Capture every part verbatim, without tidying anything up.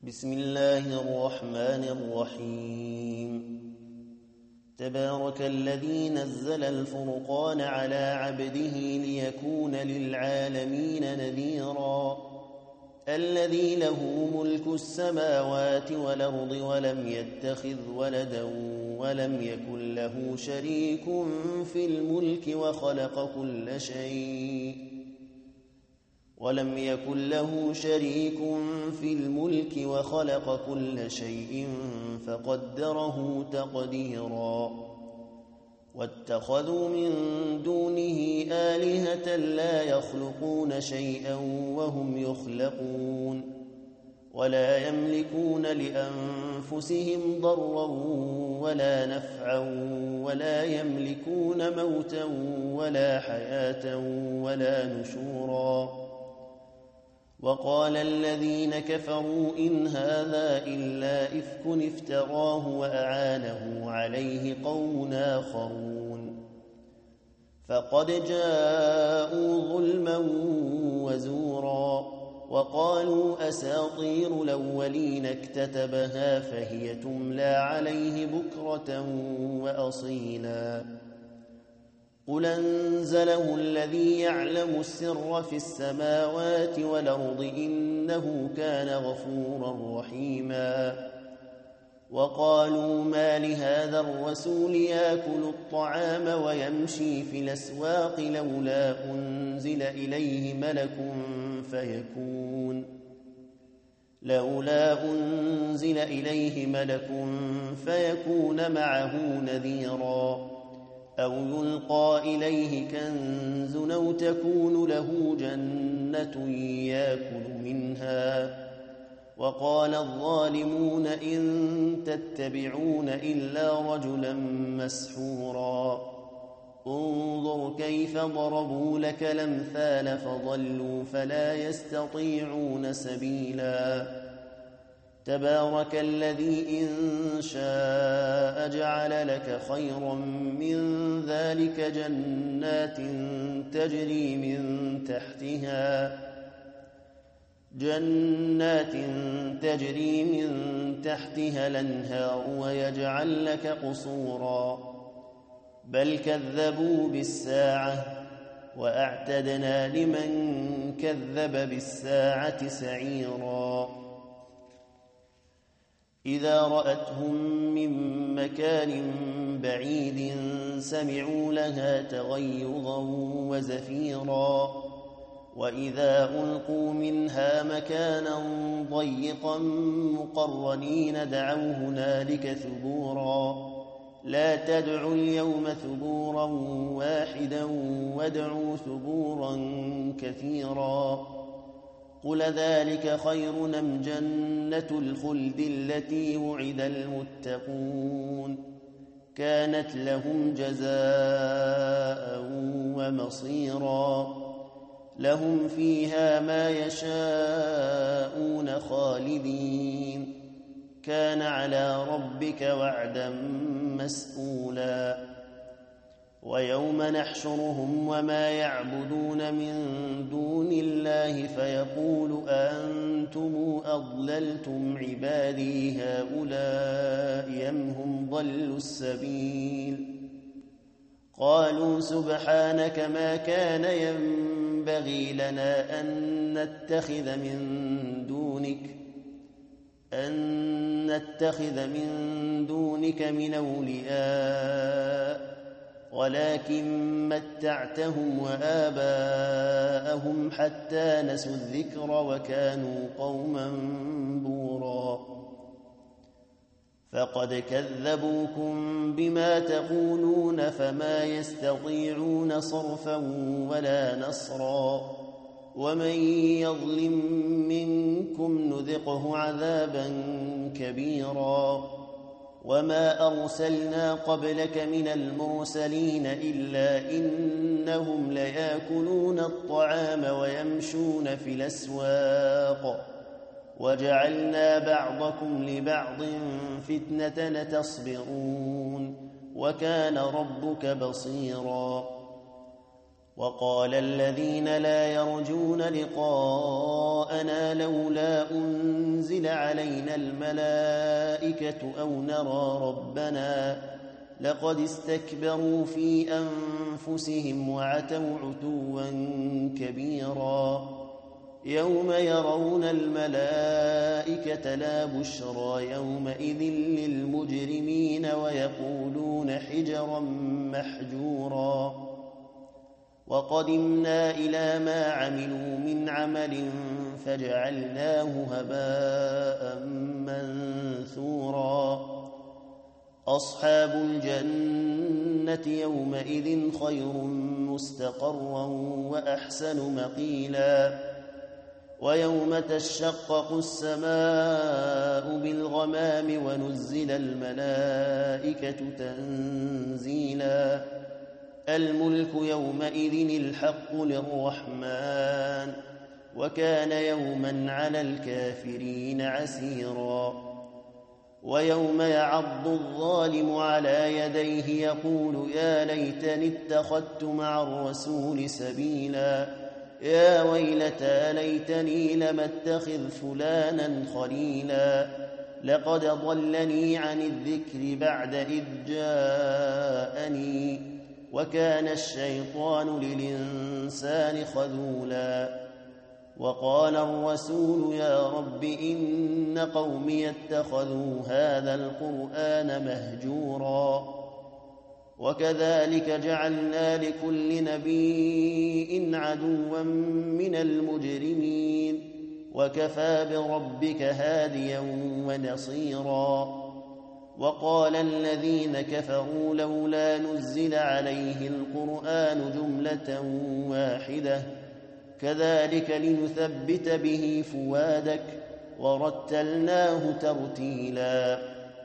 بسم الله الرحمن الرحيم تبارك الذي نزل الفرقان على عبده ليكون للعالمين نذيرا الذي له ملك السماوات والأرض ولم يتخذ ولدا ولم يكن له شريك في الملك وخلق كل شيء ولم يكن له شريك في الملك وخلق كل شيء فقدره تقديرا واتخذوا من دونه آلهة لا يخلقون شيئا وهم يخلقون ولا يملكون لأنفسهم ضرا ولا نفعا ولا يملكون موتا ولا حياة ولا نشورا وقال الذين كفروا إن هذا إلا إفك افتراه وأعانه عليه قوم آخرون فقد جاءوا ظلما وزورا وقالوا أساطير الأولين اكتتبها فهي تملى عليه بكرة وأصيلا قل أنزله الذي يعلم السر في السماوات والأرض إنه كان غفورا رحيما وقالوا ما لهذا الرسول يأكل الطعام ويمشي في الأسواق لولا أنزل إليه ملك فيكون لولا أنزل إليه ملك فيكون معه نذيرا أو يلقى إليه كنز أو تكون له جنة يأكل منها وقال الظالمون إن تتبعون إلا رجلا مسحورا انظر كيف ضربوا لك الأمثال فضلوا فلا يستطيعون سبيلا تبارك الذي إن شاء جعل لك خيرا من ذلك جنات تجري من تحتها جنات تجري من تحتها الأنهار ويجعل لك قصورا بل كذبوا بالساعة وأعتدنا لمن كذب بالساعة سعيرا إذا رأتهم من مكان بعيد سمعوا لها تغيظا وزفيرا وإذا ألقوا منها مكانا ضيقا مقرنين دعوا هنالك ثبورا لا تدعوا اليوم ثبورا واحدا وادعوا ثبورا كثيرا قل ذلك خير أم جنة الخلد التي وعد المتقون كانت لهم جزاء ومصيرا لهم فيها ما يشاءون خالدين كان على ربك وعدا مسئولا ويوم نحشرهم وما يعبدون من دون الله فيقول أأنتم أضللتم عبادي هؤلاء أم هم ضلوا السبيل قالوا سبحانك ما كان ينبغي لنا أن نتخذ من دونك أن نتخذ من دونك من أولياء ولكن متعتهم وآباءهم حتى نسوا الذكر وكانوا قوما بورا فقد كذبوكم بما تقولون فما يستطيعون صرفا ولا نصرا ومن يظلم منكم نذقه عذابا كبيرا وما أرسلنا قبلك من المرسلين إلا إنهم ليأكلون الطعام ويمشون في الأسواق وجعلنا بعضكم لبعض فتنة تصبرون وكان ربك بصيرا وقال الذين لا يرجون لقاءنا لولا أنزل علينا الملائكة أو نرى ربنا لقد استكبروا في أنفسهم وعتوا عتوا كبيرا يوم يرون الملائكة لا بشرى يومئذ للمجرمين ويقولون حجرا محجورا وقدمنا إلى ما عملوا من عمل فجعلناه هباء منثورا أصحاب الجنة يومئذ خير مستقرا وأحسن مقيلا ويوم تشقق السماء بالغمام ونزل الملائكة تنزيلا الملك يومئذ الحق للرحمن وكان يوما على الكافرين عسيرا ويوم يعض الظالم على يديه يقول يا ليتني اتخذت مع الرسول سبيلا يا ويلتى ليتني لم اتخذ فلانا خليلا لقد ضلني عن الذكر بعد إذ جاءني وكان الشيطان للإنسان خذولا وقال الرسول يا رب إن قومي اتخذوا هذا القرآن مهجورا وكذلك جعلنا لكل نبي عدوا من المجرمين وكفى بربك هاديا ونصيرا وقال الذين كفروا لولا نزل عليه القرآن جملة واحدة كذلك لنثبت به فؤادك ورتلناه ترتيلا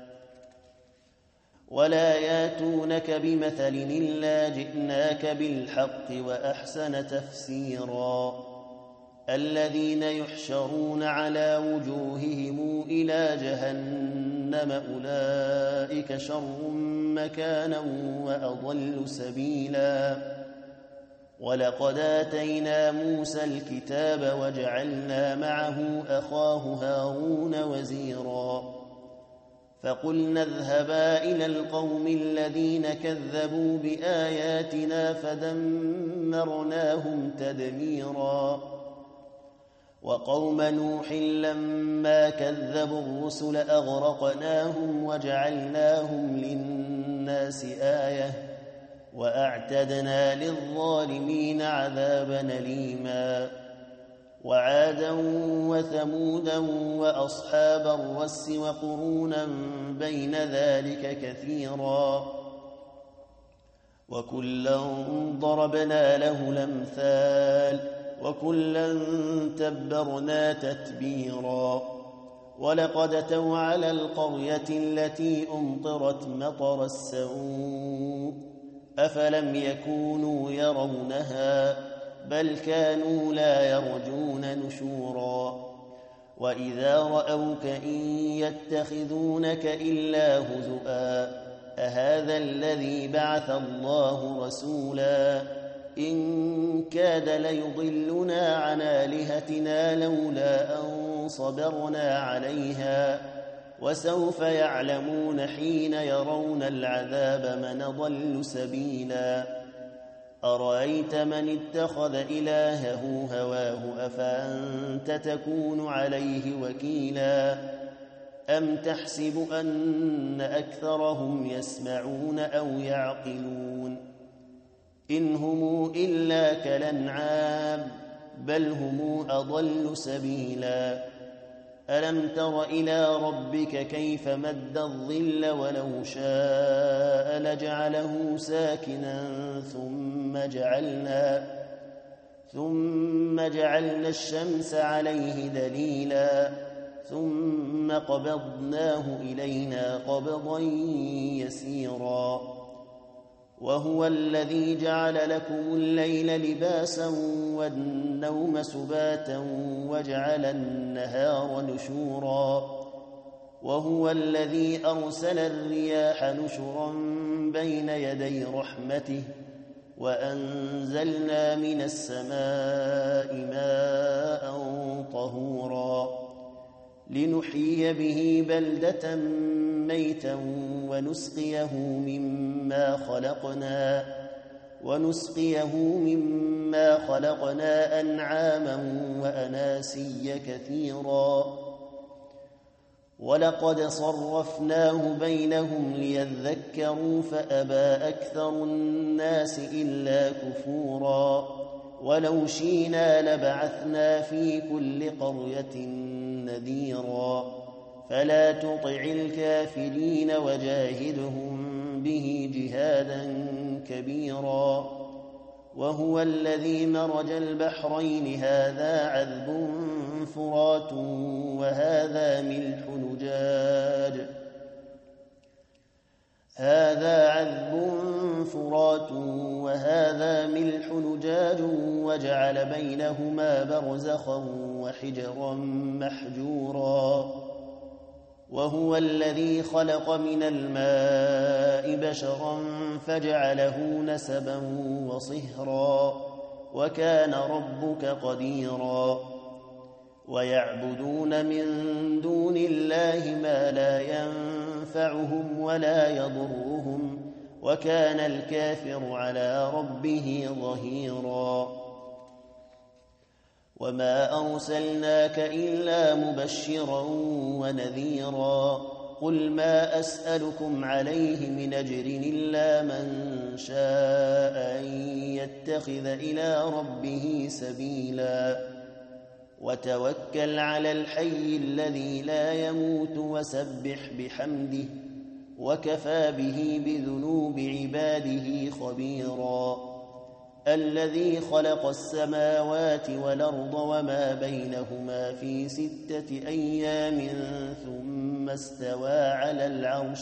ولا ياتونك بمثل إلا جئناك بالحق وأحسن تفسيرا الذين يحشرون على وجوههم إلى جهنم أولئك شر مكانا وأضل سبيلا ولقد آتينا موسى الكتاب وجعلنا معه أخاه هارون وزيرا فقلنا اذهبا إلى القوم الذين كذبوا بآياتنا فدمرناهم تدميرا وقوم نوح لما كذبوا الرسل أغرقناهم وجعلناهم للناس آية وأعتدنا للظالمين عذابا أليما وعادا وثمودا وأصحاب الرس وقرونا بين ذلك كثيرا وكلا ضربنا له الأمثال وكلا تبرنا تتبيرا ولقد أتوا على القرية التي أمطرت مطر السوء أفلم يكونوا يرونها بل كانوا لا يرجون نشورا وإذا رأوك إن يتخذونك إلا هزؤا أهذا الذي بعث الله رسولا إن كاد ليضلنا عن آلهتنا لولا أن صبرنا عليها وسوف يعلمون حين يرون العذاب من ضل سبيلا أرأيت من اتخذ إلهه هواه أفأنت تكون عليه وكيلا أم تحسب أن أكثرهم يسمعون أو يعقلون إن هم إلا كالأنعام بل هم أضل سبيلا ألم تر إلى ربك كيف مد الظل ولو شاء لجعله ساكنا ثم جعلنا ثم جعلنا الشمس عليه دليلا ثم قبضناه إلينا قبضا يسيرا وهو الذي جعل لكم الليل لباسا والنوم سباتا وجعل النهار نشورا وهو الذي أرسل الرياح نشرا بين يدي رحمته وأنزلنا من السماء ماء طهورا لنحيي به بلدة ميتا ونسقيه مما خلقنا ونسقيه مما خلقنا أنعاما وأناسيا كثيرا ولقد صرفناه بينهم ليذكروا فأبى أكثر الناس إلا كفورا ولو شئنا لبعثنا في كل قرية نذيرا فلا تطع الكافرين وجاهدهم به جهادا كبيرا وهو الذي مرج البحرين هذا عذب فرات وهذا ملح نجاج هذا عذب فرات وهذا ملح نجاج وجعل بينهما برزخا وحجرا محجورا وهو الذي خلق من الماء بشرا فجعله نسبا وصهرا وكان ربك قديرا ويعبدون من دون الله ما لا ينفعهم ولا يضرهم وكان الكافر على ربه ظهيرا وما أرسلناك إلا مبشرا ونذيرا قل ما أسألكم عليه من أجر إلا من شاء أن يتخذ إلى ربه سبيلا وتوكل على الحي الذي لا يموت وسبح بحمده وكفى به بذنوب عباده خبيرا الذي خلق السماوات والأرض وما بينهما في ستة أيام ثم استوى على العرش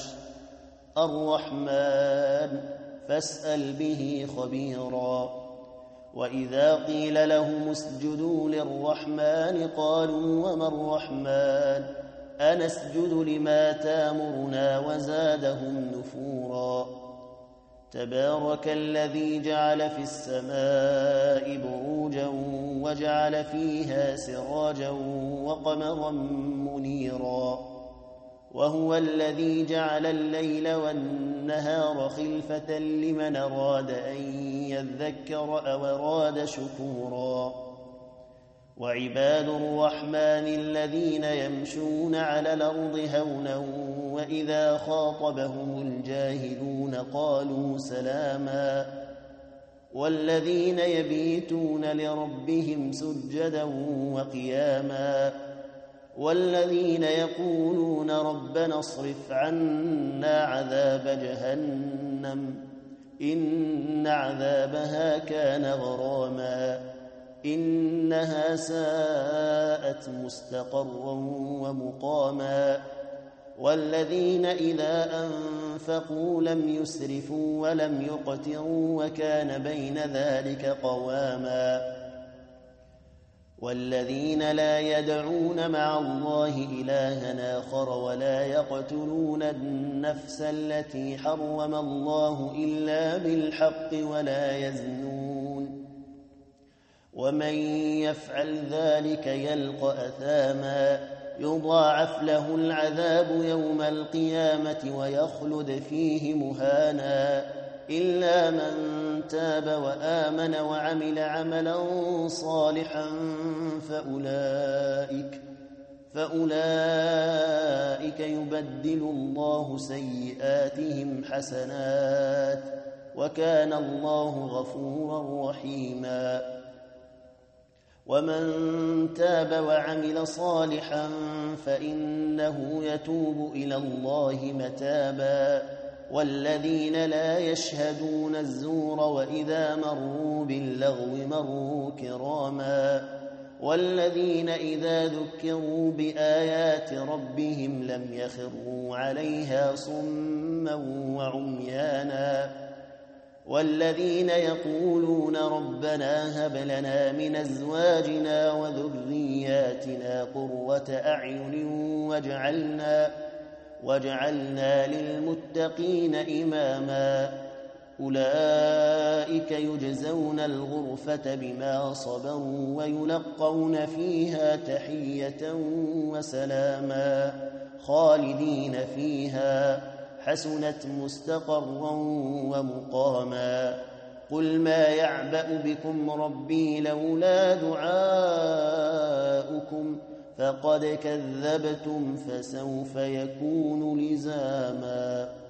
الرحمن فاسأل به خبيرا وإذا قيل لهم اسجدوا للرحمن قالوا وما الرحمن أنسجد لما تامرنا وزادهم نفورا تبارك الذي جعل في السماء بروجا وجعل فيها سراجا وقمرا منيرا وهو الذي جعل الليل والنهار خلفة لمن أراد أن يذكر أو أراد شكورا وعباد الرحمن الذين يمشون على الأرض هونا وإذا خاطبهم الجاهلون قالوا سلاما والذين يبيتون لربهم سجدا وقياما والذين يقولون ربنا اصرف عنا عذاب جهنم إن عذابها كان غراما إنها ساءت مستقرا ومقاما والذين إذا أنفقوا لم يسرفوا ولم يقتروا وكان بين ذلك قواما والذين لا يدعون مع الله إلها آخر ولا يقتلون النفس التي حرم الله إلا بالحق ولا يزنون ومن يفعل ذلك يلقى أثاما يضاعف له العذاب يوم القيامة ويخلد فيه مهانا إلا من تاب وآمن وعمل عملا صالحا فأولئك فأولئك يبدل الله سيئاتهم حسنات وكان الله غفورا رحيما ومن تاب وعمل صالحا فإنه يتوب إلى الله متابا والذين لا يشهدون الزور وإذا مروا باللغو مروا كراما والذين إذا ذكروا بآيات ربهم لم يخروا عليها صما وعميانا والذين يقولون ربنا هب لنا من أزواجنا وذرياتنا قرة أعين واجعلنا واجعلنا للمتقين إماما أولئك يجزون الغرفة بما صبروا ويلقون فيها تحية وسلاما خالدين فيها حسنت مستقرا ومقاما قل ما يعبأ بكم ربي لولا دعاؤكم فقد كذبتم فسوف يكون لزاما